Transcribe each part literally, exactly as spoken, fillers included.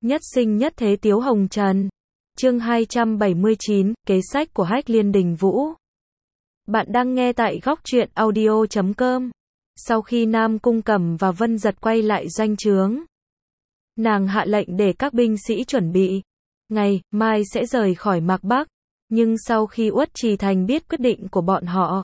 Nhất sinh nhất thế Tiếu Hồng Trần. Chương hai trăm bảy mươi chín, kế sách của Hách Liên Đình Vũ. Bạn đang nghe tại góc truyện audio chấm com. Sau khi Nam Cung Cẩm và Vân Giật quay lại doanh trướng, nàng hạ lệnh để các binh sĩ chuẩn bị. Ngày mai sẽ rời khỏi Mạc Bắc. Nhưng sau khi Uất Trì Thành biết quyết định của bọn họ,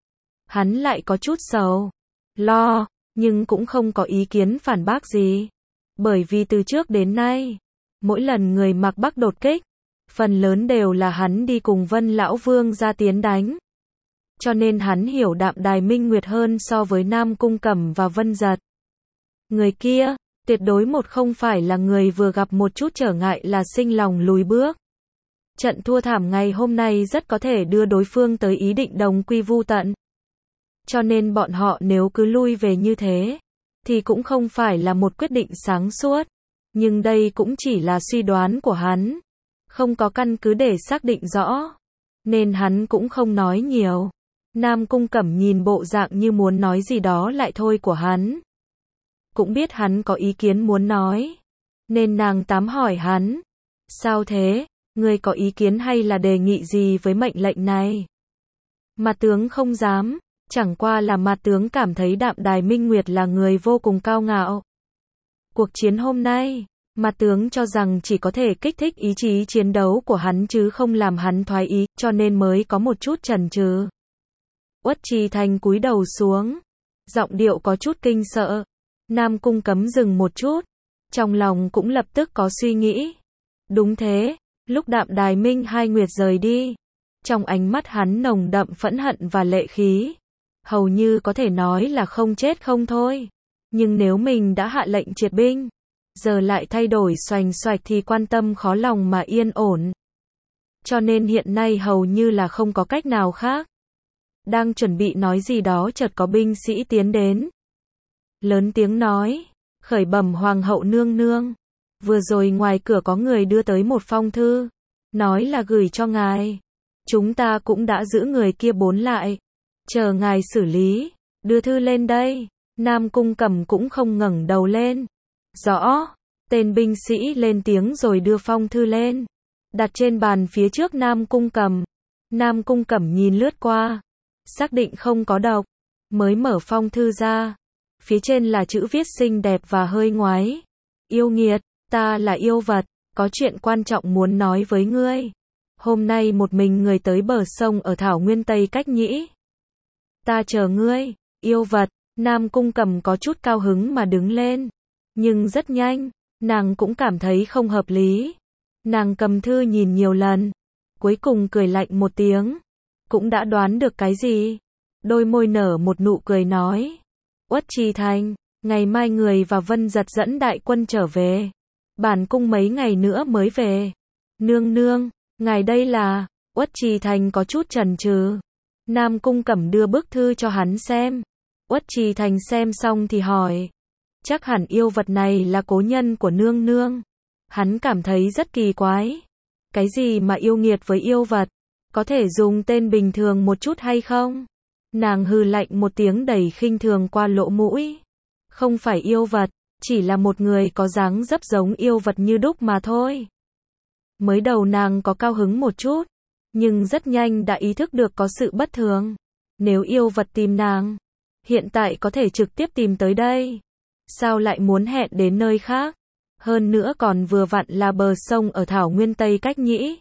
hắn lại có chút sầu, lo, nhưng cũng không có ý kiến phản bác gì. Bởi vì từ trước đến nay, mỗi lần người Mạc Bắc đột kích, phần lớn đều là hắn đi cùng Vân Lão Vương ra tiến đánh. Cho nên hắn hiểu Đạm Đài Minh Nguyệt hơn so với Nam Cung Cẩm và Vân Giật. Người kia, tuyệt đối một không phải là người vừa gặp một chút trở ngại là sinh lòng lùi bước. Trận thua thảm ngày hôm nay rất có thể đưa đối phương tới ý định đồng quy vu tận. Cho nên bọn họ nếu cứ lui về như thế, thì cũng không phải là một quyết định sáng suốt. Nhưng đây cũng chỉ là suy đoán của hắn, không có căn cứ để xác định rõ, nên hắn cũng không nói nhiều. Nam Cung Cẩm nhìn bộ dạng như muốn nói gì đó lại thôi của hắn, cũng biết hắn có ý kiến muốn nói, nên nàng tám hỏi hắn, sao thế, ngươi có ý kiến hay là đề nghị gì với mệnh lệnh này? Mặt tướng không dám, chẳng qua là mặt tướng cảm thấy Đạm Đài Minh Nguyệt là người vô cùng cao ngạo. Cuộc chiến hôm nay, mặt tướng cho rằng chỉ có thể kích thích ý chí chiến đấu của hắn chứ không làm hắn thoái ý, cho nên mới có một chút chần chừ. Uất Trì Thành cúi đầu xuống, giọng điệu có chút kinh sợ. Nam Cung Cấm dừng một chút, trong lòng cũng lập tức có suy nghĩ. Đúng thế, lúc Đạm Đài Minh Hai Nguyệt rời đi, trong ánh mắt hắn nồng đậm phẫn hận và lệ khí, hầu như có thể nói là không chết không thôi. Nhưng nếu mình đã hạ lệnh triệt binh, giờ lại thay đổi xoành xoạch thì quan tâm khó lòng mà yên ổn. Cho nên hiện nay hầu như là không có cách nào khác. Đang chuẩn bị nói gì đó chợt có binh sĩ tiến đến. Lớn tiếng nói, khởi bẩm Hoàng hậu nương nương. Vừa rồi ngoài cửa có người đưa tới một phong thư, nói là gửi cho ngài. Chúng ta cũng đã giữ người kia bốn lại, chờ ngài xử lý, đưa thư lên đây. Nam Cung Cẩm cũng không ngẩng đầu lên. Rõ, tên binh sĩ lên tiếng rồi đưa phong thư lên, đặt trên bàn phía trước Nam Cung Cẩm. Nam Cung Cẩm nhìn lướt qua, xác định không có độc, mới mở phong thư ra. Phía trên là chữ viết xinh đẹp và hơi ngoái. Yêu nghiệt, ta là yêu vật, có chuyện quan trọng muốn nói với ngươi. Hôm nay một mình người tới bờ sông ở Thảo Nguyên Tây Cách Nhĩ. Ta chờ ngươi, yêu vật. Nam Cung Cẩm có chút cao hứng mà đứng lên. Nhưng rất nhanh, nàng cũng cảm thấy không hợp lý. Nàng cầm thư nhìn nhiều lần, cuối cùng cười lạnh một tiếng. Cũng đã đoán được cái gì. Đôi môi nở một nụ cười nói. Uất Trì Thành, ngày mai người và Vân Giật dẫn đại quân trở về. Bản cung mấy ngày nữa mới về. Nương nương, ngài đây là... Uất Trì Thành có chút chần chừ. Nam Cung Cẩm đưa bức thư cho hắn xem. Uất Trì Thành xem xong thì hỏi. Chắc hẳn yêu vật này là cố nhân của nương nương. Hắn cảm thấy rất kỳ quái. Cái gì mà yêu nghiệt với yêu vật? Có thể dùng tên bình thường một chút hay không? Nàng hừ lạnh một tiếng đầy khinh thường qua lỗ mũi. Không phải yêu vật, chỉ là một người có dáng dấp giống yêu vật như đúc mà thôi. Mới đầu nàng có cao hứng một chút, nhưng rất nhanh đã ý thức được có sự bất thường. Nếu yêu vật tìm nàng, hiện tại có thể trực tiếp tìm tới đây. Sao lại muốn hẹn đến nơi khác? Hơn nữa còn vừa vặn là bờ sông ở Thảo Nguyên Tây Cách Nhĩ.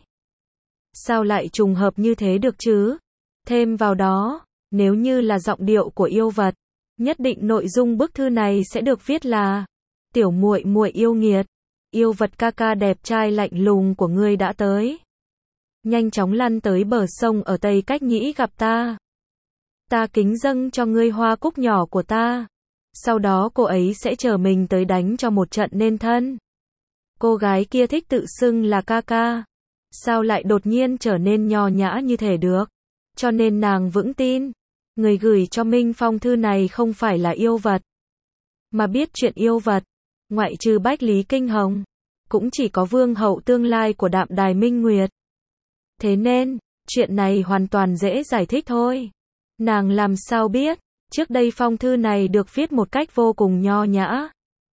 Sao lại trùng hợp như thế được chứ? Thêm vào đó, nếu như là giọng điệu của yêu vật, nhất định nội dung bức thư này sẽ được viết là: Tiểu muội muội yêu nghiệt, yêu vật ca ca đẹp trai lạnh lùng của ngươi đã tới. Nhanh chóng lăn tới bờ sông ở Tây Cách Nhĩ gặp ta. Ta kính dâng cho ngươi hoa cúc nhỏ của ta. Sau đó cô ấy sẽ chờ mình tới đánh cho một trận nên thân. Cô gái kia thích tự xưng là ca ca. Sao lại đột nhiên trở nên nho nhã như thế được? Cho nên nàng vững tin, người gửi cho Minh phong thư này không phải là yêu vật. Mà biết chuyện yêu vật, ngoại trừ Bách Lý Kinh Hồng, cũng chỉ có vương hậu tương lai của Đạm Đài Minh Nguyệt. Thế nên, chuyện này hoàn toàn dễ giải thích thôi. Nàng làm sao biết, trước đây phong thư này được viết một cách vô cùng nho nhã.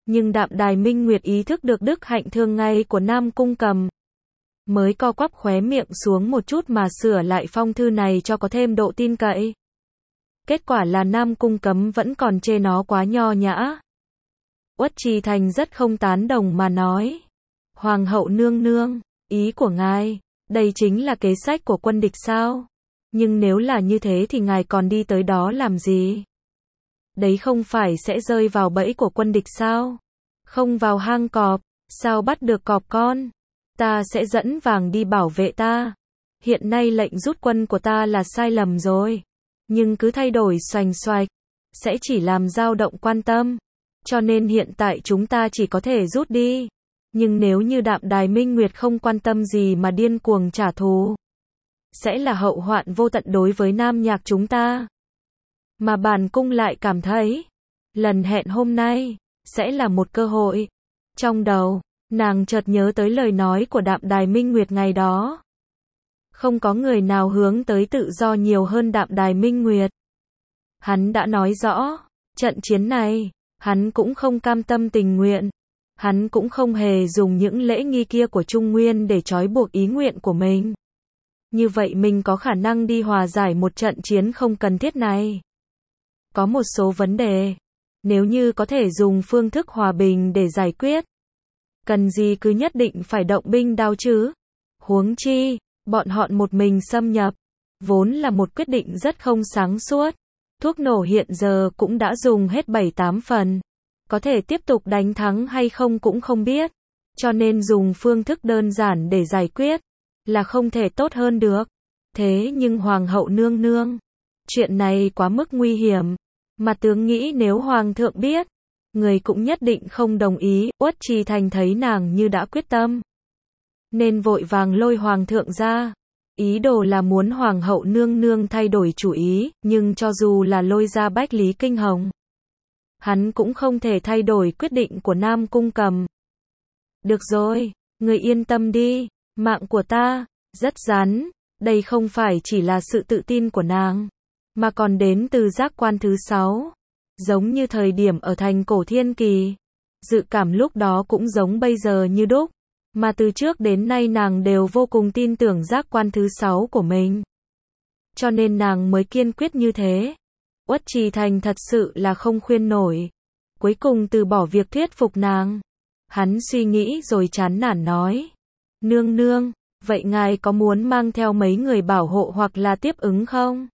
Nhưng Đạm Đài Minh Nguyệt ý thức được đức hạnh thường ngày của Nam Cung Cầm. Mới co quắp khóe miệng xuống một chút mà sửa lại phong thư này cho có thêm độ tin cậy. Kết quả là Nam Cung Cấm vẫn còn chê nó quá nho nhã. Uất Trì Thành rất không tán đồng mà nói. Hoàng hậu nương nương, ý của ngài, đây chính là kế sách của quân địch sao? Nhưng nếu là như thế thì ngài còn đi tới đó làm gì? Đấy không phải sẽ rơi vào bẫy của quân địch sao? Không vào hang cọp, sao bắt được cọp con? Ta sẽ dẫn vàng đi bảo vệ ta. Hiện nay lệnh rút quân của ta là sai lầm rồi. Nhưng cứ thay đổi xoành xoạch, sẽ chỉ làm dao động quan tâm. Cho nên hiện tại chúng ta chỉ có thể rút đi. Nhưng nếu như Đạm Đài Minh Nguyệt không quan tâm gì mà điên cuồng trả thù, sẽ là hậu hoạn vô tận đối với Nam Nhạc chúng ta. Mà bản cung lại cảm thấy, lần hẹn hôm nay, sẽ là một cơ hội. Trong đầu, nàng chợt nhớ tới lời nói của Đạm Đài Minh Nguyệt ngày đó. Không có người nào hướng tới tự do nhiều hơn Đạm Đài Minh Nguyệt. Hắn đã nói rõ, trận chiến này, hắn cũng không cam tâm tình nguyện. Hắn cũng không hề dùng những lễ nghi kia của Trung Nguyên để trói buộc ý nguyện của mình. Như vậy mình có khả năng đi hòa giải một trận chiến không cần thiết này. Có một số vấn đề, nếu như có thể dùng phương thức hòa bình để giải quyết, cần gì cứ nhất định phải động binh đao chứ? Huống chi, bọn họ một mình xâm nhập, vốn là một quyết định rất không sáng suốt. Thuốc nổ hiện giờ cũng đã dùng hết bảy tám phần. Có thể tiếp tục đánh thắng hay không cũng không biết. Cho nên dùng phương thức đơn giản để giải quyết, là không thể tốt hơn được. Thế nhưng Hoàng hậu nương nương, chuyện này quá mức nguy hiểm. Mà tướng nghĩ nếu Hoàng thượng biết, người cũng nhất định không đồng ý. Uất Trì Thành thấy nàng như đã quyết tâm, nên vội vàng lôi Hoàng thượng ra. Ý đồ là muốn Hoàng hậu nương nương thay đổi chủ ý, nhưng cho dù là lôi ra Bách Lý Kinh Hồng, hắn cũng không thể thay đổi quyết định của Nam Cung Cầm. Được rồi, người yên tâm đi, mạng của ta, rất rắn, đây không phải chỉ là sự tự tin của nàng, mà còn đến từ giác quan thứ sáu. Giống như thời điểm ở thành Cổ Thiên Kỳ, dự cảm lúc đó cũng giống bây giờ như đúc, mà từ trước đến nay nàng đều vô cùng tin tưởng giác quan thứ sáu của mình. Cho nên nàng mới kiên quyết như thế. Uất Trì Thành thật sự là không khuyên nổi. Cuối cùng từ bỏ việc thuyết phục nàng. Hắn suy nghĩ rồi chán nản nói. Nương nương, vậy ngài có muốn mang theo mấy người bảo hộ hoặc là tiếp ứng không?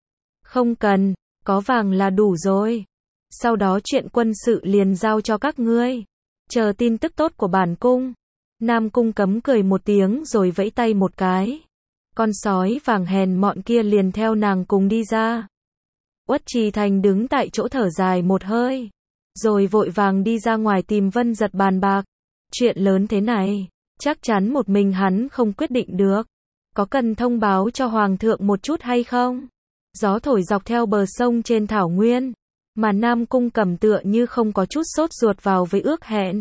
Không cần, có vàng là đủ rồi. Sau đó chuyện quân sự liền giao cho các ngươi. Chờ tin tức tốt của bản cung. Nam Cung Cấm cười một tiếng rồi vẫy tay một cái. Con sói vàng hèn mọn kia liền theo nàng cùng đi ra. Uất Trì Thành đứng tại chỗ thở dài một hơi, rồi vội vàng đi ra ngoài tìm Vân Giật bàn bạc. Chuyện lớn thế này, chắc chắn một mình hắn không quyết định được. Có cần thông báo cho Hoàng thượng một chút hay không? Gió thổi dọc theo bờ sông trên thảo nguyên, mà Nam Cung Cẩm tựa như không có chút sốt ruột vào với ước hẹn.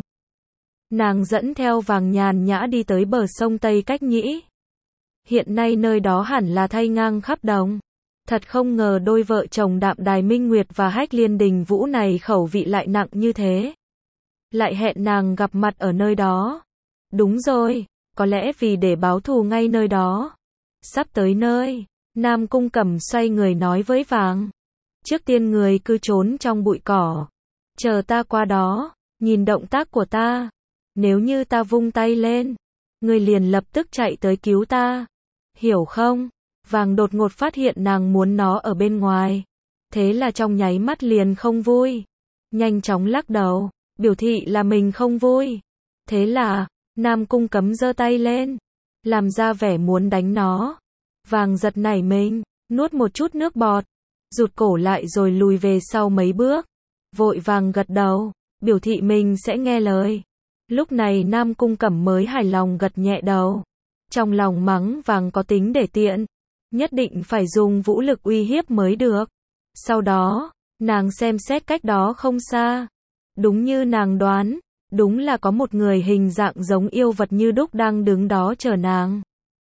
Nàng dẫn theo Vàng nhàn nhã đi tới bờ sông Tây Cách Nhĩ. Hiện nay nơi đó hẳn là thay ngang khắp đồng. Thật không ngờ đôi vợ chồng Đạm Đài Minh Nguyệt và Hách Liên Đình Vũ này khẩu vị lại nặng như thế. Lại hẹn nàng gặp mặt ở nơi đó. Đúng rồi, có lẽ vì để báo thù ngay nơi đó. Sắp tới nơi, Nam Cung Cẩm xoay người nói với Vàng. Trước tiên người cứ trốn trong bụi cỏ. Chờ ta qua đó, nhìn động tác của ta. Nếu như ta vung tay lên, người liền lập tức chạy tới cứu ta. Hiểu không? Vàng đột ngột phát hiện nàng muốn nó ở bên ngoài. Thế là trong nháy mắt liền không vui. Nhanh chóng lắc đầu, biểu thị là mình không vui. Thế là, Nam Cung Cấm giơ tay lên, làm ra vẻ muốn đánh nó. Vàng giật nảy mình, nuốt một chút nước bọt, rụt cổ lại rồi lùi về sau mấy bước. Vội vàng gật đầu, biểu thị mình sẽ nghe lời. Lúc này Nam Cung Cẩm mới hài lòng gật nhẹ đầu. Trong lòng mắng Vàng có tính để tiện. Nhất định phải dùng vũ lực uy hiếp mới được. Sau đó, nàng xem xét cách đó không xa. Đúng như nàng đoán, đúng là có một người hình dạng giống yêu vật như đúc đang đứng đó chờ nàng.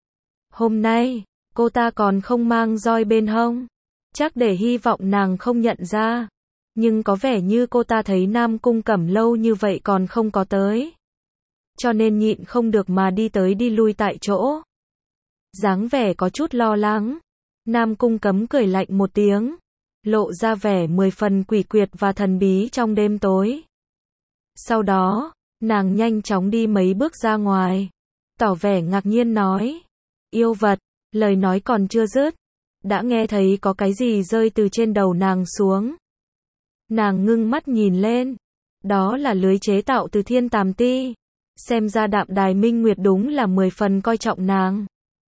Hôm nay, cô ta còn không mang roi bên hông. Chắc để hy vọng nàng không nhận ra. Nhưng có vẻ như cô ta thấy Nam Cung Cẩm lâu như vậy còn không có tới. Cho nên nhịn không được mà đi tới đi lui tại chỗ. Dáng vẻ có chút lo lắng. Nam Cung Cẩm cười lạnh một tiếng. Lộ ra vẻ mười phần quỷ quyệt và thần bí trong đêm tối. Sau đó, nàng nhanh chóng đi mấy bước ra ngoài. Tỏ vẻ ngạc nhiên nói. Yêu vật, lời nói còn chưa dứt. Đã nghe thấy có cái gì rơi từ trên đầu nàng xuống. Nàng ngưng mắt nhìn lên. Đó là lưới chế tạo từ Thiên Tàm Ti. Xem ra Đạm Đài Minh Nguyệt đúng là mười phần coi trọng nàng.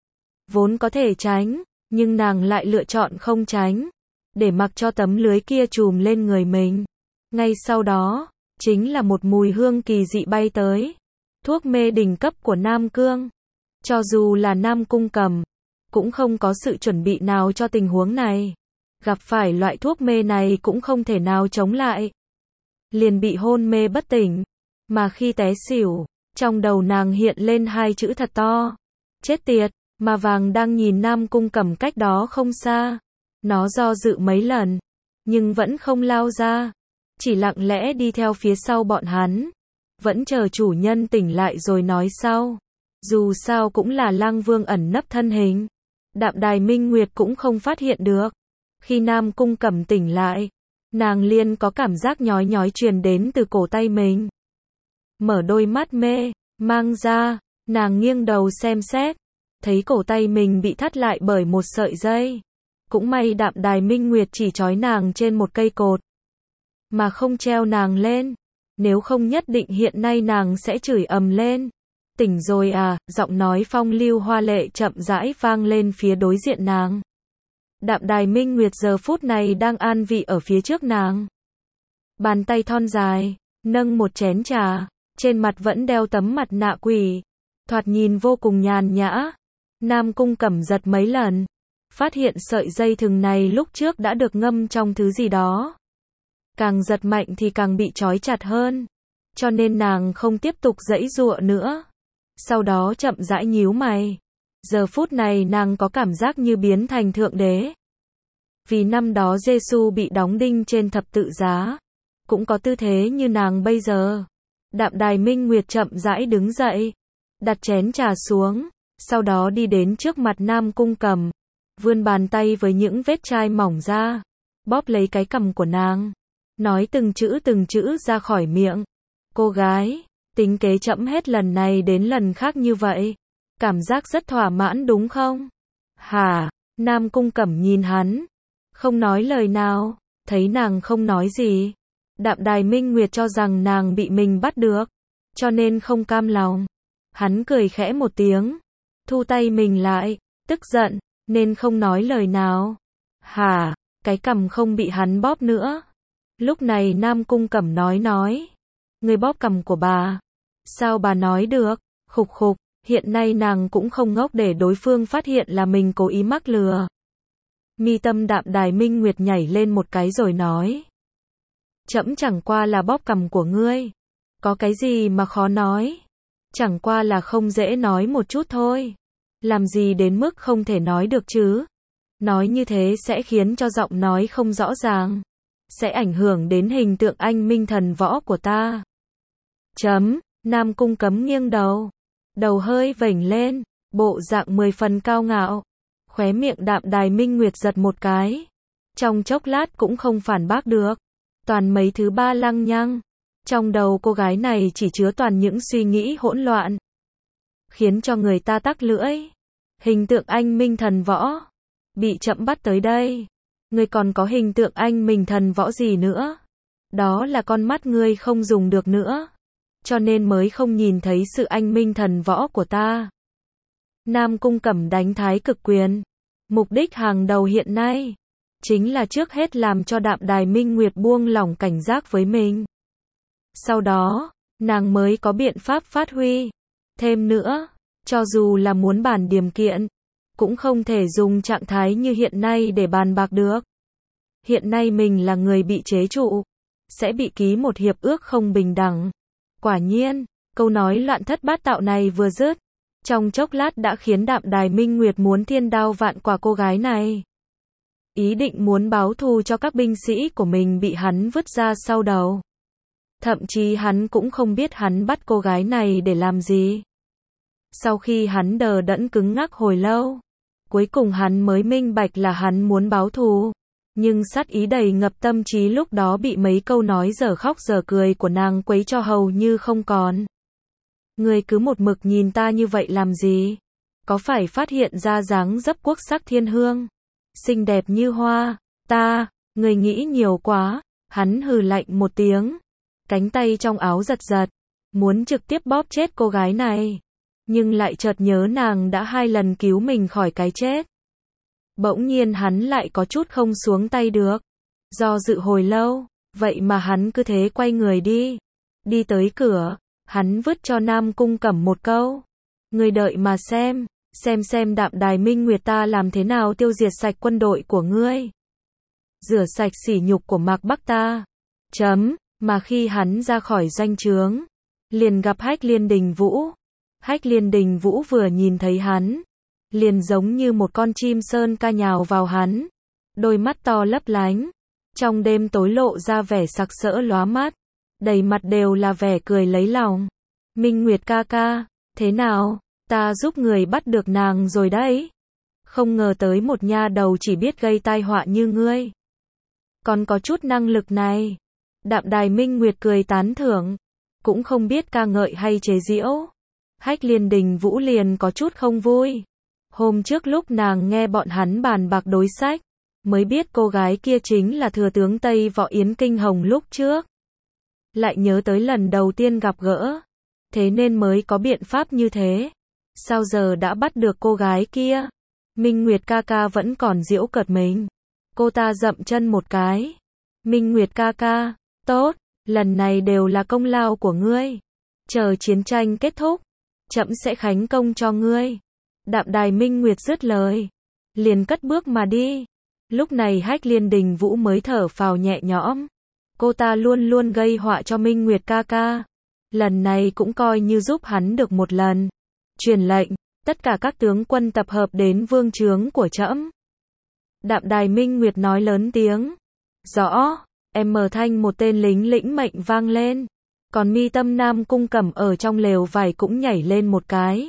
Vốn có thể tránh, nhưng nàng lại lựa chọn không tránh. Để mặc cho tấm lưới kia trùm lên người mình. Ngay sau đó, chính là một mùi hương kỳ dị bay tới. Thuốc mê đỉnh cấp của Nam Cương. Cho dù là Nam Cung Cẩm, cũng không có sự chuẩn bị nào cho tình huống này. Gặp phải loại thuốc mê này cũng không thể nào chống lại. Liền bị hôn mê bất tỉnh. Mà khi té xỉu, trong đầu nàng hiện lên hai chữ thật to. Chết tiệt, mà vàng đang nhìn Nam Cung Cẩm cách đó không xa. Nó do dự mấy lần, nhưng vẫn không lao ra. Chỉ lặng lẽ đi theo phía sau bọn hắn. Vẫn chờ chủ nhân tỉnh lại rồi nói sau. Dù sao cũng là Lang Vương ẩn nấp thân hình. Đạm Đài Minh Nguyệt cũng không phát hiện được. Khi Nam Cung Cẩm tỉnh lại, nàng liền có cảm giác nhói nhói truyền đến từ cổ tay mình. Mở đôi mắt mê, mang ra, nàng nghiêng đầu xem xét. Thấy cổ tay mình bị thắt lại bởi một sợi dây. Cũng may Đạm Đài Minh Nguyệt chỉ trói nàng trên một cây cột. Mà không treo nàng lên. Nếu không nhất định hiện nay nàng sẽ chửi ầm lên. Tỉnh rồi à, giọng nói phong lưu hoa lệ chậm rãi vang lên phía đối diện nàng. Đạm Đài Minh Nguyệt giờ phút này đang an vị ở phía trước nàng. Bàn tay thon dài, nâng một chén trà, trên mặt vẫn đeo tấm mặt nạ quỷ. Thoạt nhìn vô cùng nhàn nhã. Nam Cung Cẩm giật mấy lần. Phát hiện sợi dây thừng này lúc trước đã được ngâm trong thứ gì đó. Càng giật mạnh thì càng bị trói chặt hơn. Cho nên nàng không tiếp tục giãy giụa nữa. Sau đó chậm rãi nhíu mày. Giờ phút này nàng có cảm giác như biến thành thượng đế. Vì năm đó Giê-xu bị đóng đinh trên thập tự giá. Cũng có tư thế như nàng bây giờ. Đạm Đài Minh Nguyệt chậm rãi đứng dậy. Đặt chén trà xuống. Sau đó đi đến trước mặt Nam Cung Cẩm. Vươn bàn tay với những vết chai mỏng ra. Bóp lấy cái cằm của nàng. Nói từng chữ từng chữ ra khỏi miệng. Cô gái, tính kế chậm hết lần này đến lần khác như vậy. Cảm giác rất thỏa mãn đúng không? Hả? Nam Cung Cẩm nhìn hắn. Không nói lời nào. Thấy nàng không nói gì. Đạm Đài Minh Nguyệt cho rằng nàng bị mình bắt được. Cho nên không cam lòng. Hắn cười khẽ một tiếng. Thu tay mình lại. Tức giận. Nên không nói lời nào. Hả? Cái cằm không bị hắn bóp nữa. Lúc này Nam Cung Cẩm nói nói. Người bóp cằm của bà. Sao bà nói được? Khục khục. Hiện nay nàng cũng không ngốc để đối phương phát hiện là mình cố ý mắc lừa. Mi tâm Đạm Đài Minh Nguyệt nhảy lên một cái rồi nói. Trẫm chẳng qua là bóp cằm của ngươi. Có cái gì mà khó nói. Chẳng qua là không dễ nói một chút thôi. Làm gì đến mức không thể nói được chứ. Nói như thế sẽ khiến cho giọng nói không rõ ràng. Sẽ ảnh hưởng đến hình tượng anh minh thần võ của ta. Chấm, Nam Cung Cẩm nghiêng đầu. Đầu hơi vểnh lên, bộ dạng mười phần cao ngạo. Khóe miệng Đạm Đài Minh Nguyệt giật một cái. Trong chốc lát cũng không phản bác được. Toàn mấy thứ ba lăng nhăng. Trong đầu cô gái này chỉ chứa toàn những suy nghĩ hỗn loạn. Khiến cho người ta tắc lưỡi. Hình tượng anh minh thần võ. Bị chậm bắt tới đây. Ngươi còn có hình tượng anh minh thần võ gì nữa? Đó là con mắt ngươi không dùng được nữa. Cho nên mới không nhìn thấy sự anh minh thần võ của ta. Nam Cung Cẩm đánh thái cực quyền. Mục đích hàng đầu hiện nay. Chính là trước hết làm cho Đạm Đài Minh Nguyệt buông lỏng cảnh giác với mình. Sau đó, nàng mới có biện pháp phát huy. Thêm nữa, cho dù là muốn bàn điềm kiện, cũng không thể dùng trạng thái như hiện nay để bàn bạc được. Hiện nay mình là người bị chế trụ, sẽ bị ký một hiệp ước không bình đẳng. Quả nhiên, câu nói loạn thất bát tạo này vừa dứt, trong chốc lát đã khiến Đạm Đài Minh Nguyệt muốn thiên đao vạn quả cô gái này. ý định muốn báo thù cho các binh sĩ của mình bị hắn vứt ra sau đầu. Thậm chí hắn cũng không biết hắn bắt cô gái này để làm gì. Sau khi hắn đờ đẫn cứng ngắc hồi lâu, cuối cùng hắn mới minh bạch là hắn muốn báo thù. Nhưng sát ý đầy ngập tâm trí lúc đó bị mấy câu nói dở khóc dở cười của nàng quấy cho hầu như không còn. Ngươi cứ một mực nhìn ta như vậy làm gì? Có phải phát hiện ra dáng dấp quốc sắc thiên hương, xinh đẹp như hoa, ta, ngươi nghĩ nhiều quá. Hắn hừ lạnh một tiếng, cánh tay trong áo giật giật, muốn trực tiếp bóp chết cô gái này. Nhưng lại chợt nhớ nàng đã hai lần cứu mình khỏi cái chết. Bỗng nhiên hắn lại có chút không xuống tay được. Do dự hồi lâu, vậy mà hắn cứ thế quay người đi. Đi tới cửa, hắn vứt cho Nam Cung Cẩm một câu. Ngươi đợi mà xem, xem xem Đạm Đài Minh Nguyệt ta làm thế nào tiêu diệt sạch quân đội của ngươi. Rửa sạch sỉ nhục của Mạc Bắc ta. Chấm, mà khi hắn ra khỏi doanh trướng, liền gặp Hách Liên Đình Vũ. Hách Liên Đình Vũ vừa nhìn thấy hắn, liền giống như một con chim sơn ca nhào vào hắn. Đôi mắt to lấp lánh, trong đêm tối lộ ra vẻ sặc sỡ lóa mắt, đầy mặt đều là vẻ cười lấy lòng. Minh Nguyệt ca ca, thế nào, ta giúp người bắt được nàng rồi đấy. Không ngờ tới một nha đầu chỉ biết gây tai họa như ngươi, còn có chút năng lực này. Đạm Đài Minh Nguyệt cười tán thưởng, cũng không biết ca ngợi hay chế giễu. Hách Liên Đình Vũ liền có chút không vui. Hôm trước lúc nàng nghe bọn hắn bàn bạc đối sách, mới biết cô gái kia chính là thừa tướng Tây Võ Yến Kinh Hồng lúc trước. Lại nhớ tới lần đầu tiên gặp gỡ, thế nên mới có biện pháp như thế. Sao giờ đã bắt được cô gái kia? Minh Nguyệt ca ca vẫn còn giễu cợt mình. Cô ta dậm chân một cái. Minh Nguyệt ca ca, tốt, lần này đều là công lao của ngươi. Chờ chiến tranh kết thúc, trẫm sẽ khánh công cho ngươi. Đạm Đài Minh Nguyệt dứt lời, liền cất bước mà đi. Lúc này Hách Liên Đình Vũ mới thở phào nhẹ nhõm. Cô ta luôn luôn gây họa cho Minh Nguyệt ca ca, lần này cũng coi như giúp hắn được một lần. Truyền lệnh, tất cả các tướng quân tập hợp đến vương trướng của trẫm. Đạm Đài Minh Nguyệt nói lớn tiếng. Rõ, em mở thanh một tên lính lĩnh mệnh vang lên. Còn mi tâm Nam Cung Cẩm ở trong lều vải cũng nhảy lên một cái.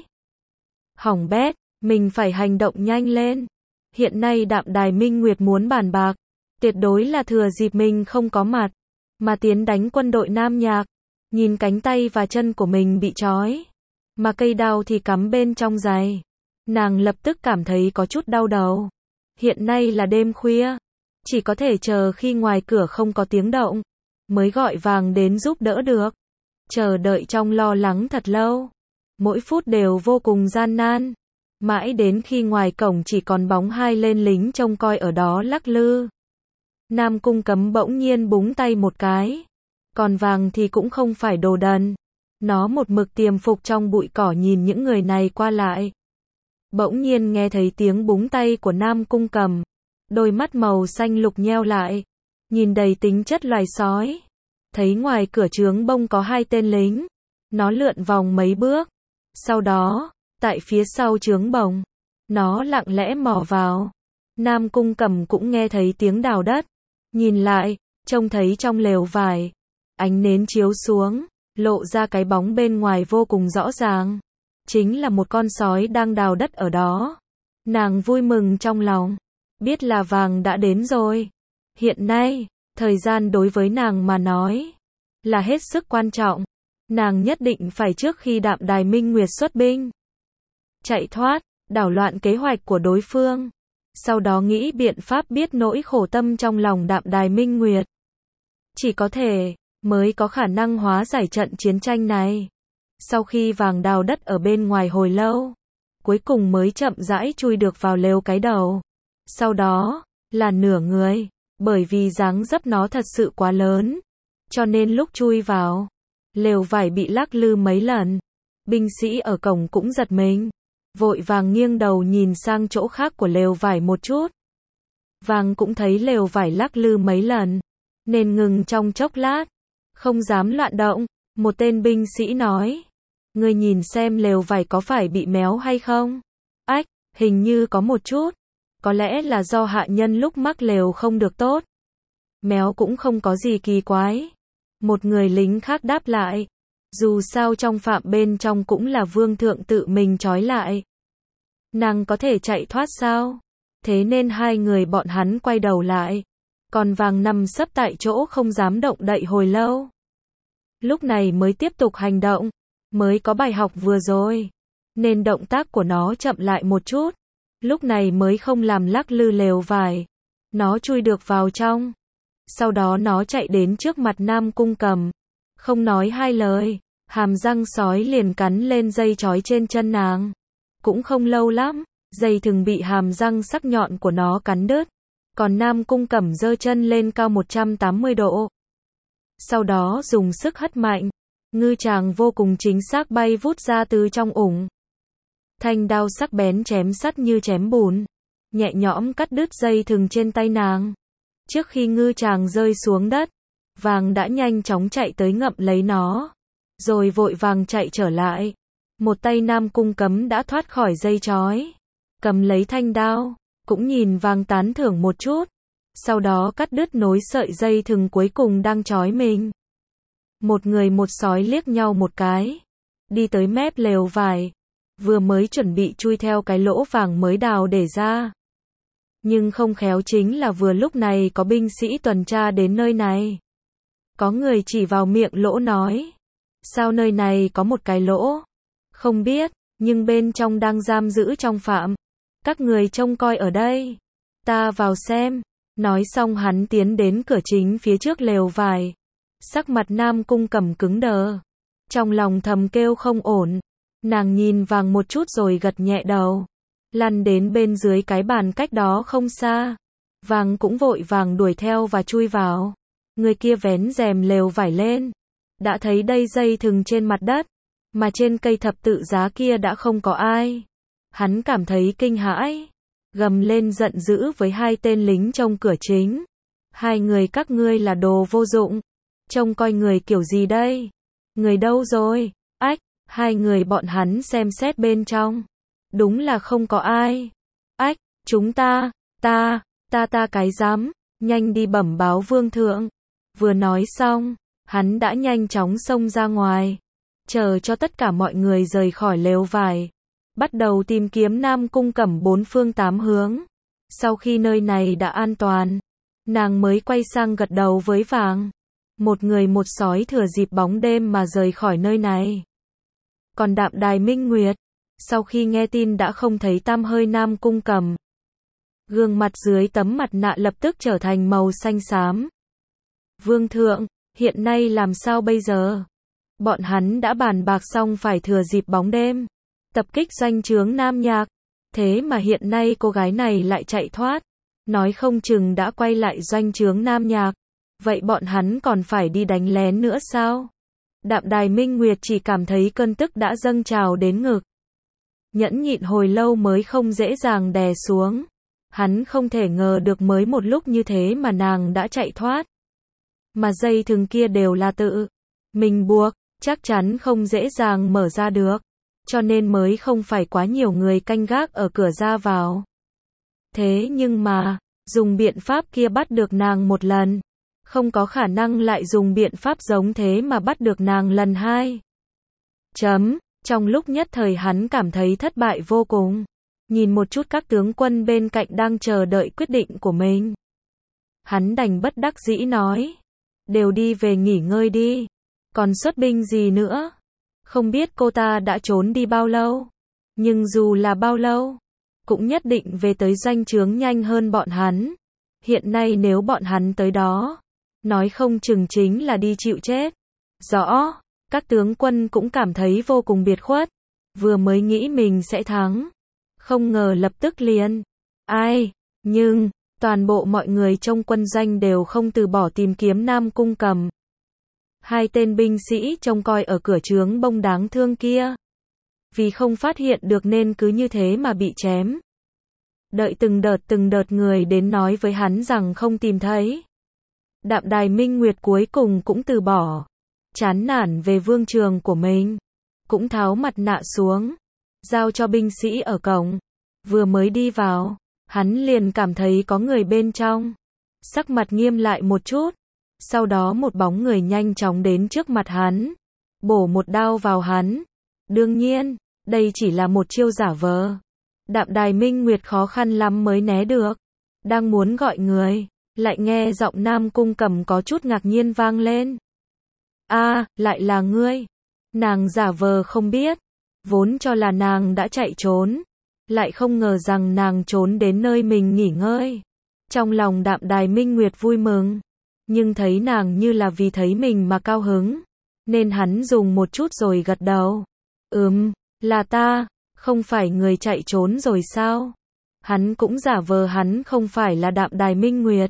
Hỏng bét, mình phải hành động nhanh lên. Hiện nay Đạm Đài Minh Nguyệt muốn bàn bạc, tuyệt đối là thừa dịp mình không có mặt, mà tiến đánh quân đội Nam Nhạc. Nhìn cánh tay và chân của mình bị trói, mà cây đao thì cắm bên trong giày. Nàng lập tức cảm thấy có chút đau đầu. Hiện nay là đêm khuya, chỉ có thể chờ khi ngoài cửa không có tiếng động, mới gọi vàng đến giúp đỡ được. Chờ đợi trong lo lắng thật lâu, mỗi phút đều vô cùng gian nan. Mãi đến khi ngoài cổng chỉ còn bóng hai tên lính trông coi ở đó lắc lư. Nam Cung Cấm bỗng nhiên búng tay một cái. Còn vàng thì cũng không phải đồ đần. Nó một mực tiềm phục trong bụi cỏ nhìn những người này qua lại. Bỗng nhiên nghe thấy tiếng búng tay của Nam Cung Cẩm. Đôi mắt màu xanh lục nheo lại, nhìn đầy tính chất loài sói. Thấy ngoài cửa trướng bông có hai tên lính. Nó lượn vòng mấy bước. Sau đó, tại phía sau trướng bồng, nó lặng lẽ mò vào. Nam Cung Cẩm cũng nghe thấy tiếng đào đất. Nhìn lại, trông thấy trong lều vải, ánh nến chiếu xuống, lộ ra cái bóng bên ngoài vô cùng rõ ràng. Chính là một con sói đang đào đất ở đó. Nàng vui mừng trong lòng, biết là vàng đã đến rồi. Hiện nay, thời gian đối với nàng mà nói, là hết sức quan trọng. Nàng nhất định phải trước khi Đạm Đài Minh Nguyệt xuất binh, chạy thoát, đảo loạn kế hoạch của đối phương. Sau đó nghĩ biện pháp biết nỗi khổ tâm trong lòng Đạm Đài Minh Nguyệt. Chỉ có thể, mới có khả năng hóa giải trận chiến tranh này. Sau khi vàng đào đất ở bên ngoài hồi lâu, cuối cùng mới chậm rãi chui được vào lều cái đầu. Sau đó, là nửa người, bởi vì dáng dấp nó thật sự quá lớn. Cho nên lúc chui vào, lều vải bị lắc lư mấy lần. Binh sĩ ở cổng cũng giật mình, vội vàng nghiêng đầu nhìn sang chỗ khác của lều vải một chút. Vàng cũng thấy lều vải lắc lư mấy lần, nên ngừng trong chốc lát, không dám loạn động. Một tên binh sĩ nói, ngươi nhìn xem lều vải có phải bị méo hay không? Ách, hình như có một chút. Có lẽ là do hạ nhân lúc mắc lều không được tốt. Méo cũng không có gì kỳ quái. Một người lính khác đáp lại. Dù sao trong phạm bên trong cũng là vương thượng tự mình trói lại. Nàng có thể chạy thoát sao? Thế nên hai người bọn hắn quay đầu lại. Còn vàng nằm sấp tại chỗ không dám động đậy hồi lâu. Lúc này mới tiếp tục hành động. Mới có bài học vừa rồi. Nên động tác của nó chậm lại một chút. Lúc này mới không làm lắc lư lều vải. Nó chui được vào trong. Sau đó nó chạy đến trước mặt Nam Cung Cầm. Không nói hai lời. Hàm răng sói liền cắn lên dây trói trên chân nàng. Cũng không lâu lắm. Dây thừng bị hàm răng sắc nhọn của nó cắn đứt. Còn Nam Cung Cẩm giơ chân lên cao một trăm tám mươi độ. Sau đó dùng sức hất mạnh. Ngư tràng vô cùng chính xác bay vút ra từ trong ủng. Thanh đao sắc bén chém sắt như chém bùn. Nhẹ nhõm cắt đứt dây thừng trên tay nàng. Trước khi ngư tràng rơi xuống đất, vàng đã nhanh chóng chạy tới ngậm lấy nó. Rồi vội vàng chạy trở lại. Một tay Nam Cung Cấm đã thoát khỏi dây trói. Cầm lấy thanh đao. Cũng nhìn vàng tán thưởng một chút. Sau đó cắt đứt nối sợi dây thừng cuối cùng đang trói mình. Một người một sói liếc nhau một cái. Đi tới mép lều vải. Vừa mới chuẩn bị chui theo cái lỗ vàng mới đào để ra. Nhưng không khéo chính là vừa lúc này có binh sĩ tuần tra đến nơi này. Có người chỉ vào miệng lỗ nói. Sao nơi này có một cái lỗ? Không biết, nhưng bên trong đang giam giữ trong phạm. Các người trông coi ở đây. Ta vào xem. Nói xong hắn tiến đến cửa chính phía trước lều vải. Sắc mặt Nam Cung Cẩm cứng đờ. Trong lòng thầm kêu không ổn. Nàng nhìn vàng một chút rồi gật nhẹ đầu. Lăn đến bên dưới cái bàn cách đó không xa. Vàng cũng vội vàng đuổi theo và chui vào. Người kia vén rèm lều vải lên. Đã thấy đây dây thừng trên mặt đất. Mà trên cây thập tự giá kia đã không có ai. Hắn cảm thấy kinh hãi. Gầm lên giận dữ với hai tên lính trông cửa chính. Hai người các ngươi là đồ vô dụng. Trông coi người kiểu gì đây? Người đâu rồi? Ách, hai người bọn hắn xem xét bên trong. Đúng là không có ai. Ách, chúng ta, ta, ta ta cái dám, nhanh đi bẩm báo vương thượng. Vừa nói xong, hắn đã nhanh chóng xông ra ngoài. Chờ cho tất cả mọi người rời khỏi lều vải. Bắt đầu tìm kiếm Nam Cung Cẩm bốn phương tám hướng. Sau khi nơi này đã an toàn, nàng mới quay sang gật đầu với vàng. Một người một sói thừa dịp bóng đêm mà rời khỏi nơi này. Còn Đạm Đài Minh Nguyệt, sau khi nghe tin đã không thấy tăm hơi Nam Cung Cẩm. Gương mặt dưới tấm mặt nạ lập tức trở thành màu xanh xám. Vương thượng, hiện nay làm sao bây giờ? Bọn hắn đã bàn bạc xong phải thừa dịp bóng đêm tập kích doanh trướng Nam Nhạc. Thế mà hiện nay cô gái này lại chạy thoát. Nói không chừng đã quay lại doanh trướng Nam Nhạc. Vậy bọn hắn còn phải đi đánh lén nữa sao? Đạm Đài Minh Nguyệt chỉ cảm thấy cơn tức đã dâng trào đến ngực. Nhẫn nhịn hồi lâu mới không dễ dàng đè xuống. Hắn không thể ngờ được mới một lúc như thế mà nàng đã chạy thoát. Mà dây thừng kia đều là tự mình buộc, chắc chắn không dễ dàng mở ra được. Cho nên mới không phải quá nhiều người canh gác ở cửa ra vào. Thế nhưng mà, dùng biện pháp kia bắt được nàng một lần. Không có khả năng lại dùng biện pháp giống thế mà bắt được nàng lần hai. Chấm, trong lúc nhất thời hắn cảm thấy thất bại vô cùng. Nhìn một chút các tướng quân bên cạnh đang chờ đợi quyết định của mình. Hắn đành bất đắc dĩ nói. Đều đi về nghỉ ngơi đi. Còn xuất binh gì nữa? Không biết cô ta đã trốn đi bao lâu. Nhưng dù là bao lâu, cũng nhất định về tới doanh trướng nhanh hơn bọn hắn. Hiện nay nếu bọn hắn tới đó, nói không chừng chính là đi chịu chết. Rõ, các tướng quân cũng cảm thấy vô cùng biệt khuất. Vừa mới nghĩ mình sẽ thắng. Không ngờ lập tức liền. Ai, nhưng, toàn bộ mọi người trong quân doanh đều không từ bỏ tìm kiếm Nam Cung Cẩm. Hai tên binh sĩ trông coi ở cửa trướng bông đáng thương kia. Vì không phát hiện được nên cứ như thế mà bị chém. Đợi từng đợt từng đợt người đến nói với hắn rằng không tìm thấy. Đạm Đài Minh Nguyệt cuối cùng cũng từ bỏ. Chán nản về vương trường của mình. Cũng tháo mặt nạ xuống. Giao cho binh sĩ ở cổng. Vừa mới đi vào. Hắn liền cảm thấy có người bên trong. Sắc mặt nghiêm lại một chút. Sau đó một bóng người nhanh chóng đến trước mặt hắn. Bổ một đao vào hắn. Đương nhiên, đây chỉ là một chiêu giả vờ. Đạm Đài Minh Nguyệt khó khăn lắm mới né được. Đang muốn gọi người, lại nghe giọng Nam Cung Cẩm có chút ngạc nhiên vang lên. A, lại là ngươi. Nàng giả vờ không biết. Vốn cho là nàng đã chạy trốn. Lại không ngờ rằng nàng trốn đến nơi mình nghỉ ngơi. Trong lòng Đạm Đài Minh Nguyệt vui mừng. Nhưng thấy nàng như là vì thấy mình mà cao hứng. Nên hắn dùng một chút rồi gật đầu. Ừm, là ta, không phải người chạy trốn rồi sao? Hắn cũng giả vờ hắn không phải là Đạm Đài Minh Nguyệt.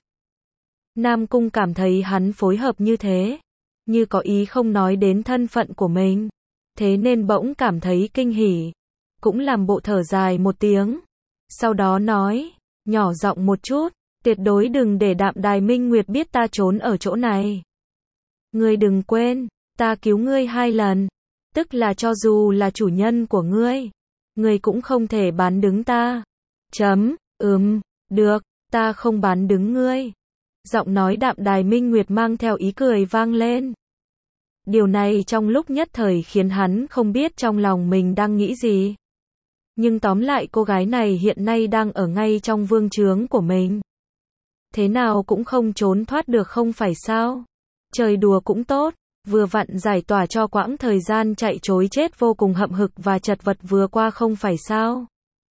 Nam Cung cảm thấy hắn phối hợp như thế, như có ý không nói đến thân phận của mình. Thế nên bỗng cảm thấy kinh hỉ. Cũng làm bộ thở dài một tiếng. Sau đó nói, nhỏ giọng một chút, tuyệt đối đừng để Đạm Đài Minh Nguyệt biết ta trốn ở chỗ này. Ngươi đừng quên, ta cứu ngươi hai lần. Tức là cho dù là chủ nhân của ngươi, ngươi cũng không thể bán đứng ta. Chấm, ừm, được, ta không bán đứng ngươi. Giọng nói Đạm Đài Minh Nguyệt mang theo ý cười vang lên. Điều này trong lúc nhất thời khiến hắn không biết trong lòng mình đang nghĩ gì. Nhưng tóm lại cô gái này hiện nay đang ở ngay trong vương trướng của mình. Thế nào cũng không trốn thoát được không phải sao? Trời đùa cũng tốt, vừa vặn giải tỏa cho quãng thời gian chạy trối chết vô cùng hậm hực và chật vật vừa qua không phải sao?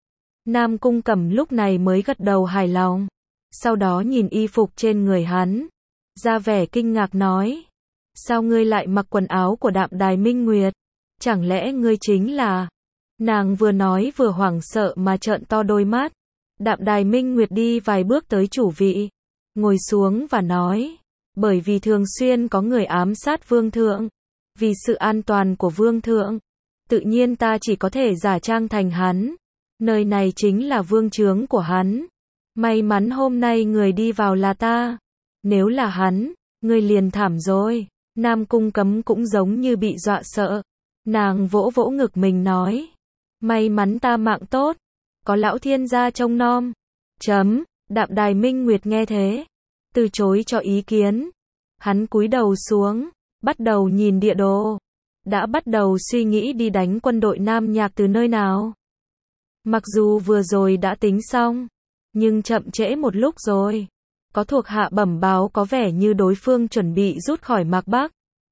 Nam Cung Cẩm lúc này mới gật đầu hài lòng. Sau đó nhìn y phục trên người hắn, ra vẻ kinh ngạc nói. Sao ngươi lại mặc quần áo của Đạm Đài Minh Nguyệt? Chẳng lẽ ngươi chính là... Nàng vừa nói vừa hoảng sợ mà trợn to đôi mắt. Đạm Đài Minh Nguyệt đi vài bước tới chủ vị, ngồi xuống và nói. Bởi vì thường xuyên có người ám sát vương thượng. Vì sự an toàn của vương thượng, tự nhiên ta chỉ có thể giả trang thành hắn. Nơi này chính là vương trướng của hắn. May mắn hôm nay người đi vào là ta. Nếu là hắn, ngươi liền thảm rồi. Nam Cung Cấm cũng giống như bị dọa sợ. Nàng vỗ vỗ ngực mình nói. May mắn ta mạng tốt. Có lão thiên gia trông nom. Chấm, Đạm Đài Minh Nguyệt nghe thế, từ chối cho ý kiến. Hắn cúi đầu xuống, bắt đầu nhìn địa đồ. Đã bắt đầu suy nghĩ đi đánh quân đội Nam Nhạc từ nơi nào. Mặc dù vừa rồi đã tính xong, nhưng chậm trễ một lúc rồi. Có thuộc hạ bẩm báo có vẻ như đối phương chuẩn bị rút khỏi Mạc Bắc.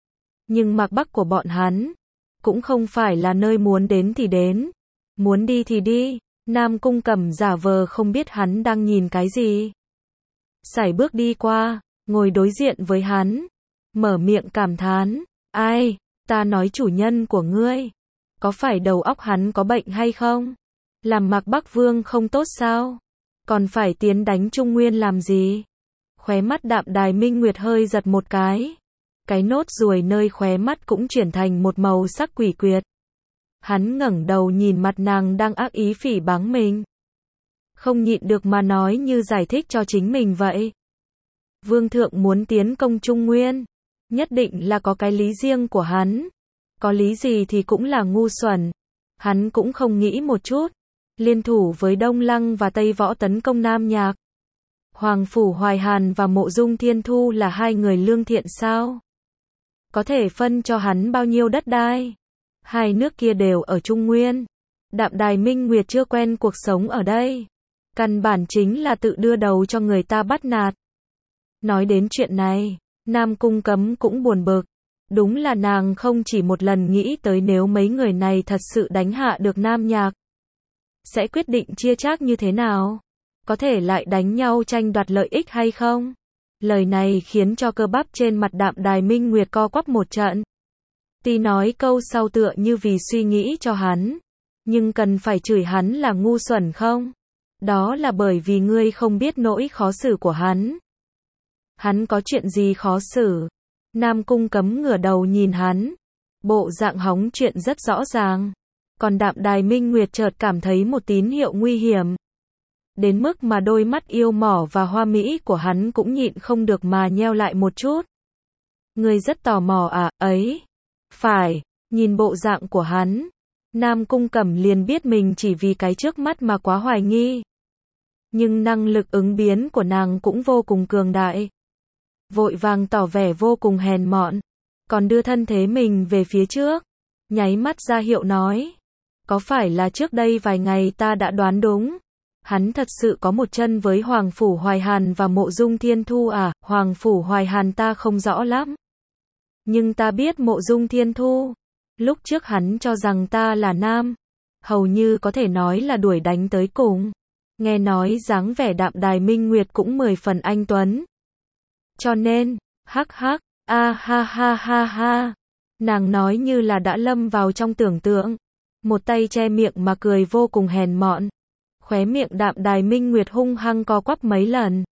Nhưng Mạc Bắc của bọn hắn cũng không phải là nơi muốn đến thì đến, muốn đi thì đi. Nam Cung Cẩm giả vờ không biết hắn đang nhìn cái gì. Sải bước đi qua, ngồi đối diện với hắn, mở miệng cảm thán. Ai, ta nói chủ nhân của ngươi, có phải đầu óc hắn có bệnh hay không? Làm Mạc Bắc Vương không tốt sao? Còn phải tiến đánh Trung Nguyên làm gì? Khóe mắt Đạm Đài Minh Nguyệt hơi giật một cái. Cái nốt ruồi nơi khóe mắt cũng chuyển thành một màu sắc quỷ quyệt. Hắn ngẩng đầu nhìn mặt nàng đang ác ý phỉ báng mình. Không nhịn được mà nói như giải thích cho chính mình vậy. Vương thượng muốn tiến công Trung Nguyên, nhất định là có cái lý riêng của hắn. Có lý gì thì cũng là ngu xuẩn. Hắn cũng không nghĩ một chút. Liên thủ với Đông Lăng và Tây Võ tấn công Nam Nhạc. Hoàng Phủ Hoài Hàn và Mộ Dung Thiên Thu là hai người lương thiện sao? Có thể phân cho hắn bao nhiêu đất đai? Hai nước kia đều ở Trung Nguyên. Đạm Đài Minh Nguyệt chưa quen cuộc sống ở đây. Căn bản chính là tự đưa đầu cho người ta bắt nạt. Nói đến chuyện này, Nam Cung Cấm cũng buồn bực. Đúng là nàng không chỉ một lần nghĩ tới nếu mấy người này thật sự đánh hạ được Nam Nhạc, sẽ quyết định chia chác như thế nào? Có thể lại đánh nhau tranh đoạt lợi ích hay không? Lời này khiến cho cơ bắp trên mặt Đạm Đài Minh Nguyệt co quắp một trận. Tuy nói câu sau tựa như vì suy nghĩ cho hắn, nhưng cần phải chửi hắn là ngu xuẩn không? Đó là bởi vì ngươi không biết nỗi khó xử của hắn. Hắn có chuyện gì khó xử? Nam Cung Cấm ngửa đầu nhìn hắn, bộ dạng hóng chuyện rất rõ ràng. Còn Đạm Đài Minh Nguyệt chợt cảm thấy một tín hiệu nguy hiểm. Đến mức mà đôi mắt yêu mỏ và hoa mỹ của hắn cũng nhịn không được mà nheo lại một chút. Ngươi rất tò mò à, ấy? Phải, nhìn bộ dạng của hắn, Nam Cung Cẩm liền biết mình chỉ vì cái trước mắt mà quá hoài nghi. Nhưng năng lực ứng biến của nàng cũng vô cùng cường đại. Vội vàng tỏ vẻ vô cùng hèn mọn, còn đưa thân thế mình về phía trước, nháy mắt ra hiệu nói, có phải là trước đây vài ngày ta đã đoán đúng? Hắn thật sự có một chân với Hoàng Phủ Hoài Hàn và Mộ Dung Thiên Thu à? Hoàng Phủ Hoài Hàn ta không rõ lắm, nhưng ta biết Mộ Dung Thiên Thu. Lúc trước hắn cho rằng ta là nam, hầu như có thể nói là đuổi đánh tới cùng. Nghe nói dáng vẻ Đạm Đài Minh Nguyệt cũng mười phần anh tuấn. Cho nên, hắc hắc, a ha ha ha ha. Nàng nói như là đã lâm vào trong tưởng tượng. Một tay che miệng mà cười vô cùng hèn mọn. Khóe miệng Đạm Đài Minh Nguyệt hung hăng co quắp mấy lần.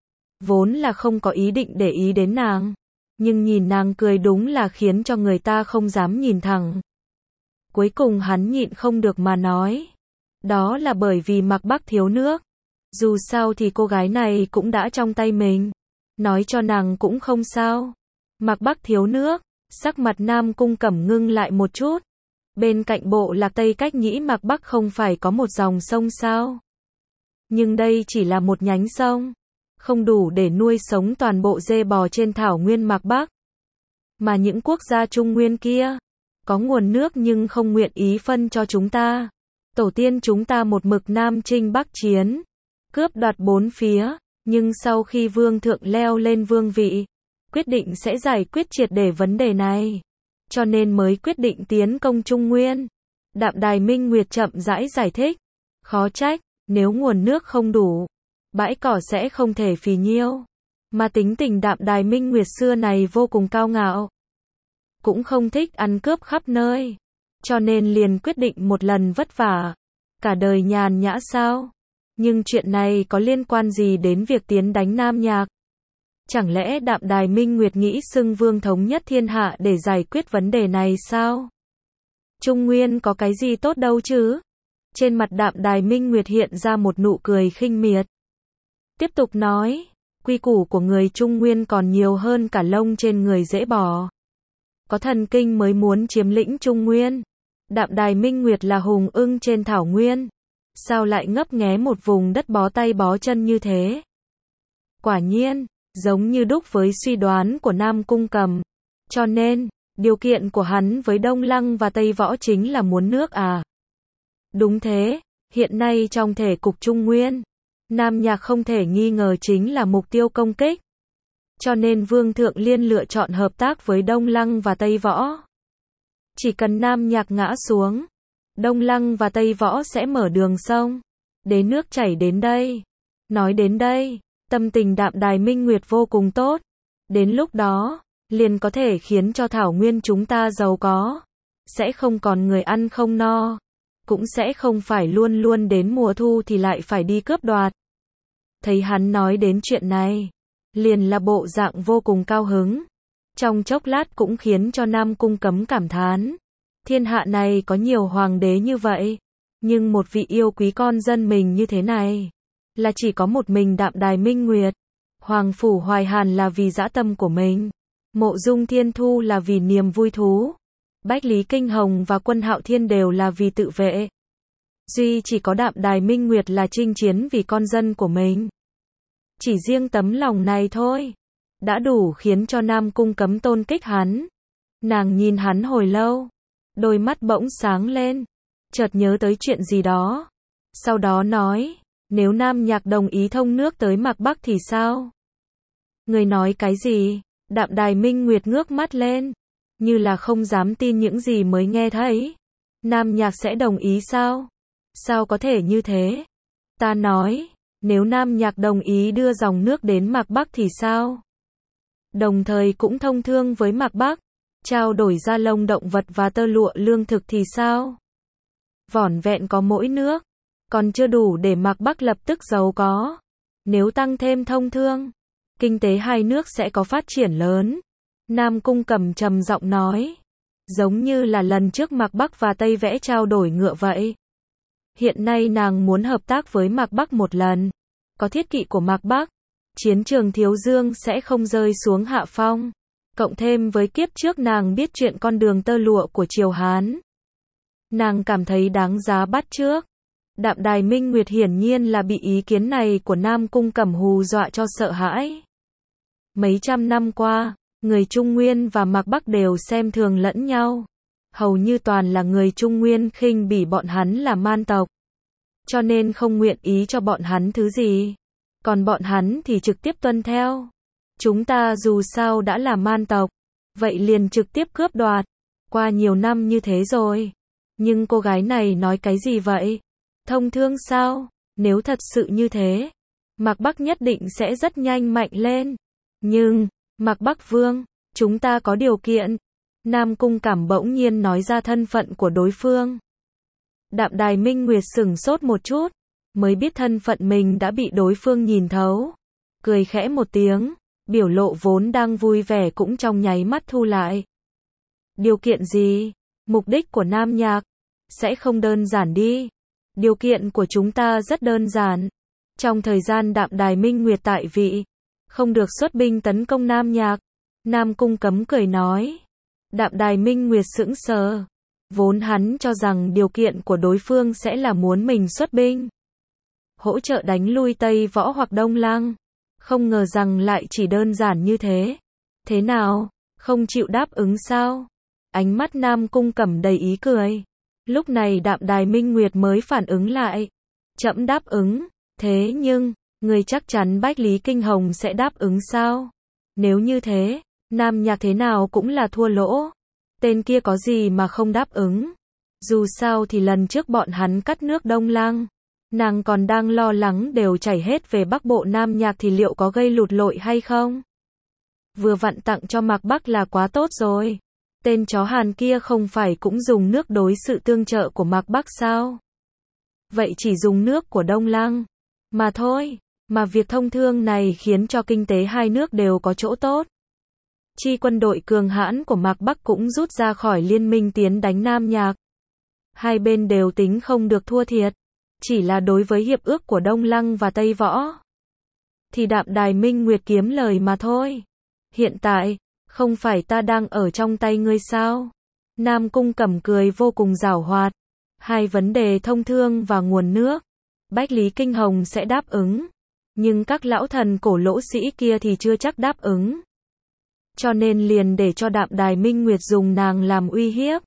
Vốn là không có ý định để ý đến nàng, nhưng nhìn nàng cười đúng là khiến cho người ta không dám nhìn thẳng. Cuối cùng hắn nhịn không được mà nói, đó là bởi vì Mạc Bắc thiếu nước. Dù sao thì cô gái này cũng đã trong tay mình, nói cho nàng cũng không sao. Mạc Bắc thiếu nước, sắc mặt Nam Cung Cẩm ngưng lại một chút. Bên cạnh bộ lạc Tây Cách Nhĩ Mạc Bắc không phải có một dòng sông sao? Nhưng đây chỉ là một nhánh sông, không đủ để nuôi sống toàn bộ dê bò trên thảo nguyên Mạc Bắc. Mà những quốc gia Trung Nguyên kia, có nguồn nước nhưng không nguyện ý phân cho chúng ta. Tổ tiên chúng ta một mực Nam chinh Bắc chiến, cướp đoạt bốn phía, nhưng sau khi vương thượng leo lên vương vị, quyết định sẽ giải quyết triệt để vấn đề này, cho nên mới quyết định tiến công Trung Nguyên. Đạm Đài Minh Nguyệt chậm rãi giải thích, khó trách, nếu nguồn nước không đủ, bãi cỏ sẽ không thể phì nhiêu. Mà tính tình Đạm Đài Minh Nguyệt xưa này vô cùng cao ngạo, cũng không thích ăn cướp khắp nơi, cho nên liền quyết định một lần vất vả, cả đời nhàn nhã sao? Nhưng chuyện này có liên quan gì đến việc tiến đánh Nam Nhạc? Chẳng lẽ Đạm Đài Minh Nguyệt nghĩ xưng vương thống nhất thiên hạ để giải quyết vấn đề này sao? Trung Nguyên có cái gì tốt đâu chứ? Trên mặt Đạm Đài Minh Nguyệt hiện ra một nụ cười khinh miệt. Tiếp tục nói, quy củ của người Trung Nguyên còn nhiều hơn cả lông trên người dễ bò. Có thần kinh mới muốn chiếm lĩnh Trung Nguyên. Đạm Đài Minh Nguyệt là hùng ưng trên thảo nguyên, sao lại ngấp nghé một vùng đất bó tay bó chân như thế? Quả nhiên, giống như đúc với suy đoán của Nam Cung Cẩm. Cho nên, điều kiện của hắn với Đông Lăng và Tây Võ chính là muốn nước à? Đúng thế, hiện nay trong thể cục Trung Nguyên, Nam Nhạc không thể nghi ngờ chính là mục tiêu công kích. Cho nên Vương Thượng Liên lựa chọn hợp tác với Đông Lăng và Tây Võ. Chỉ cần Nam Nhạc ngã xuống, Đông Lăng và Tây Võ sẽ mở đường sông, để nước chảy đến đây. Nói đến đây, tâm tình Đạm Đài Minh Nguyệt vô cùng tốt. Đến lúc đó, liền có thể khiến cho thảo nguyên chúng ta giàu có, sẽ không còn người ăn không no, cũng sẽ không phải luôn luôn đến mùa thu thì lại phải đi cướp đoạt. Thấy hắn nói đến chuyện này, liền là bộ dạng vô cùng cao hứng. Trong chốc lát cũng khiến cho Nam Cung Cấm cảm thán, thiên hạ này có nhiều hoàng đế như vậy, nhưng một vị yêu quý con dân mình như thế này, là chỉ có một mình Đạm Đài Minh Nguyệt. Hoàng Phủ Hoài Hàn là vì dã tâm của mình, Mộ Dung Thiên Thu là vì niềm vui thú, Bách Lý Kinh Hồng và Quân Hạo Thiên đều là vì tự vệ. Duy chỉ có Đạm Đài Minh Nguyệt là chinh chiến vì con dân của mình. Chỉ riêng tấm lòng này thôi, đã đủ khiến cho Nam Cung Cấm tôn kích hắn. Nàng nhìn hắn hồi lâu, đôi mắt bỗng sáng lên, chợt nhớ tới chuyện gì đó. Sau đó nói, nếu Nam Nhạc đồng ý thông nước tới Mạc Bắc thì sao? Người nói cái gì? Đạm Đài Minh Nguyệt ngước mắt lên, như là không dám tin những gì mới nghe thấy. Nam Nhạc sẽ đồng ý sao? Sao có thể như thế? Ta nói, nếu Nam Nhạc đồng ý đưa dòng nước đến Mạc Bắc thì sao? Đồng thời cũng thông thương với Mạc Bắc, trao đổi ra lông động vật và tơ lụa lương thực thì sao? Vỏn vẹn có mỗi nước, còn chưa đủ để Mạc Bắc lập tức giàu có. Nếu tăng thêm thông thương, kinh tế hai nước sẽ có phát triển lớn. Nam Cung Cẩm trầm giọng nói, giống như là lần trước Mạc Bắc và Tây Vẽ trao đổi ngựa vậy. Hiện nay nàng muốn hợp tác với Mạc Bắc một lần. Có thiết kỵ của Mạc Bắc, chiến trường Thiếu Dương sẽ không rơi xuống hạ phong. Cộng thêm với kiếp trước nàng biết chuyện con đường tơ lụa của Triều Hán, nàng cảm thấy đáng giá bắt chước. Đạm Đài Minh Nguyệt hiển nhiên là bị ý kiến này của Nam Cung Cẩm hù dọa cho sợ hãi. Mấy trăm năm qua, người Trung Nguyên và Mạc Bắc đều xem thường lẫn nhau. Hầu như toàn là người Trung Nguyên khinh bỉ bọn hắn là man tộc. Cho nên không nguyện ý cho bọn hắn thứ gì. Còn bọn hắn thì trực tiếp tuân theo. Chúng ta dù sao đã là man tộc, vậy liền trực tiếp cướp đoạt. Qua nhiều năm như thế rồi. Nhưng cô gái này nói cái gì vậy? Thông thương sao? Nếu thật sự như thế, Mạc Bắc nhất định sẽ rất nhanh mạnh lên. Nhưng, Mạc Bắc Vương, chúng ta có điều kiện. Nam Cung Cảm bỗng nhiên nói ra thân phận của đối phương. Đạm Đài Minh Nguyệt sửng sốt một chút, mới biết thân phận mình đã bị đối phương nhìn thấu. Cười khẽ một tiếng, biểu lộ vốn đang vui vẻ cũng trong nháy mắt thu lại. Điều kiện gì? Mục đích của Nam Nhạc sẽ không đơn giản đi. Điều kiện của chúng ta rất đơn giản. Trong thời gian Đạm Đài Minh Nguyệt tại vị, không được xuất binh tấn công Nam Nhạc. Nam Cung Cấm cười nói. Đạm Đài Minh Nguyệt sững sờ. Vốn hắn cho rằng điều kiện của đối phương sẽ là muốn mình xuất binh, hỗ trợ đánh lui Tây Võ hoặc Đông Lăng. Không ngờ rằng lại chỉ đơn giản như thế. Thế nào? Không chịu đáp ứng sao? Ánh mắt Nam Cung Cẩm đầy ý cười. Lúc này Đạm Đài Minh Nguyệt mới phản ứng lại. Trẫm đáp ứng. Thế nhưng, người chắc chắn Bách Lý Kinh Hồng sẽ đáp ứng sao? Nếu như thế, Nam Nhạc thế nào cũng là thua lỗ. Tên kia có gì mà không đáp ứng. Dù sao thì lần trước bọn hắn cắt nước Đông Lăng, nàng còn đang lo lắng đều chảy hết về Bắc Bộ Nam Nhạc thì liệu có gây lụt lội hay không? Vừa vặn tặng cho Mạc Bắc là quá tốt rồi. Tên chó Hàn kia không phải cũng dùng nước đối sự tương trợ của Mạc Bắc sao? Vậy chỉ dùng nước của Đông Lăng mà thôi, mà việc thông thương này khiến cho kinh tế hai nước đều có chỗ tốt. Chi quân đội cường hãn của Mạc Bắc cũng rút ra khỏi liên minh tiến đánh Nam Nhạc. Hai bên đều tính không được thua thiệt. Chỉ là đối với hiệp ước của Đông Lăng và Tây Võ, thì Đạm Đài Minh Nguyệt kiếm lời mà thôi. Hiện tại, không phải ta đang ở trong tay ngươi sao? Nam Cung Cẩm cười vô cùng giảo hoạt. Hai vấn đề thông thương và nguồn nước, Bách Lý Kinh Hồng sẽ đáp ứng. Nhưng các lão thần cổ lỗ sĩ kia thì chưa chắc đáp ứng. Cho nên liền để cho Đạm Đài Minh Nguyệt dùng nàng làm uy hiếp.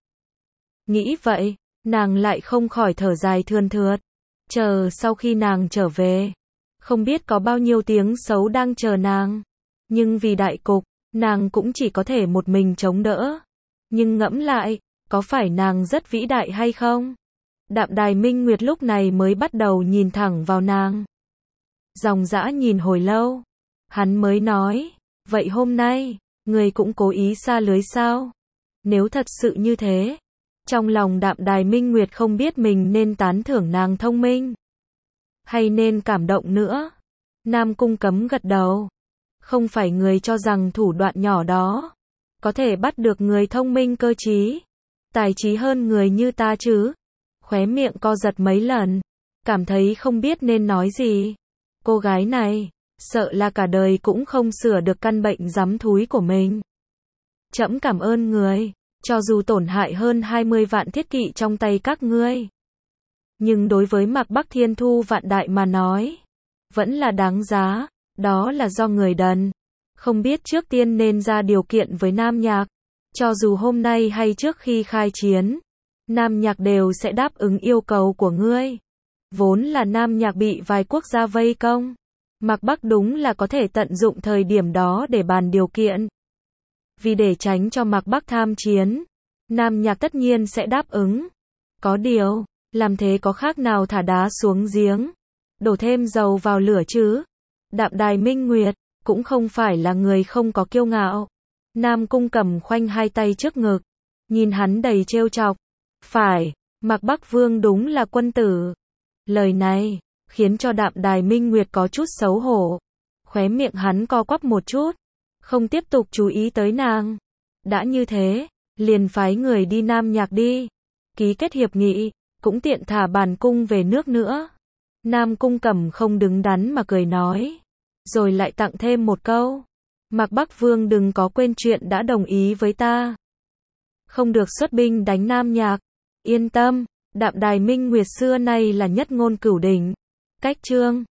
Nghĩ vậy, nàng lại không khỏi thở dài thườn thượt. Chờ sau khi nàng trở về, không biết có bao nhiêu tiếng xấu đang chờ nàng. Nhưng vì đại cục, nàng cũng chỉ có thể một mình chống đỡ. Nhưng ngẫm lại, có phải nàng rất vĩ đại hay không? Đạm Đài Minh Nguyệt lúc này mới bắt đầu nhìn thẳng vào nàng. Dòng dã nhìn hồi lâu, hắn mới nói, vậy hôm nay, người cũng cố ý sa lưới sao? Nếu thật sự như thế, trong lòng Đạm Đài Minh Nguyệt không biết mình nên tán thưởng nàng thông minh, hay nên cảm động nữa. Nam Cung Cấm gật đầu. Không phải người cho rằng thủ đoạn nhỏ đó có thể bắt được người thông minh cơ trí, tài trí hơn người như ta chứ? Khóe miệng co giật mấy lần, cảm thấy không biết nên nói gì. Cô gái này, sợ là cả đời cũng không sửa được căn bệnh rắm thúi của mình. Trẫm cảm ơn người, cho dù tổn hại hơn hai mươi vạn thiết kỵ trong tay các ngươi. Nhưng đối với Mạc Bắc Thiên Thu vạn đại mà nói, vẫn là đáng giá. Đó là do người đần, không biết trước tiên nên ra điều kiện với Nam Nhạc. Cho dù hôm nay hay trước khi khai chiến, Nam Nhạc đều sẽ đáp ứng yêu cầu của ngươi. Vốn là Nam Nhạc bị vài quốc gia vây công, Mạc Bắc đúng là có thể tận dụng thời điểm đó để bàn điều kiện. Vì để tránh cho Mạc Bắc tham chiến, Nam Nhạc tất nhiên sẽ đáp ứng. Có điều, làm thế có khác nào thả đá xuống giếng, đổ thêm dầu vào lửa chứ? Đạm Đài Minh Nguyệt cũng không phải là người không có kiêu ngạo. Nam Cung Cẩm khoanh hai tay trước ngực, nhìn hắn đầy trêu chọc. Phải, Mạc Bắc Vương đúng là quân tử. Lời này khiến cho Đạm Đài Minh Nguyệt có chút xấu hổ. Khóe miệng hắn co quắp một chút, không tiếp tục chú ý tới nàng. Đã như thế, liền phái người đi Nam Nhạc đi, ký kết hiệp nghị, cũng tiện thả bản cung về nước nữa. Nam Cung Cẩm không đứng đắn mà cười nói, rồi lại tặng thêm một câu. Mạc Bắc Vương đừng có quên chuyện đã đồng ý với ta. Không được xuất binh đánh Nam Nhạc. Yên tâm, Đạm Đài Minh Nguyệt xưa nay là nhất ngôn cửu đỉnh. Cách chương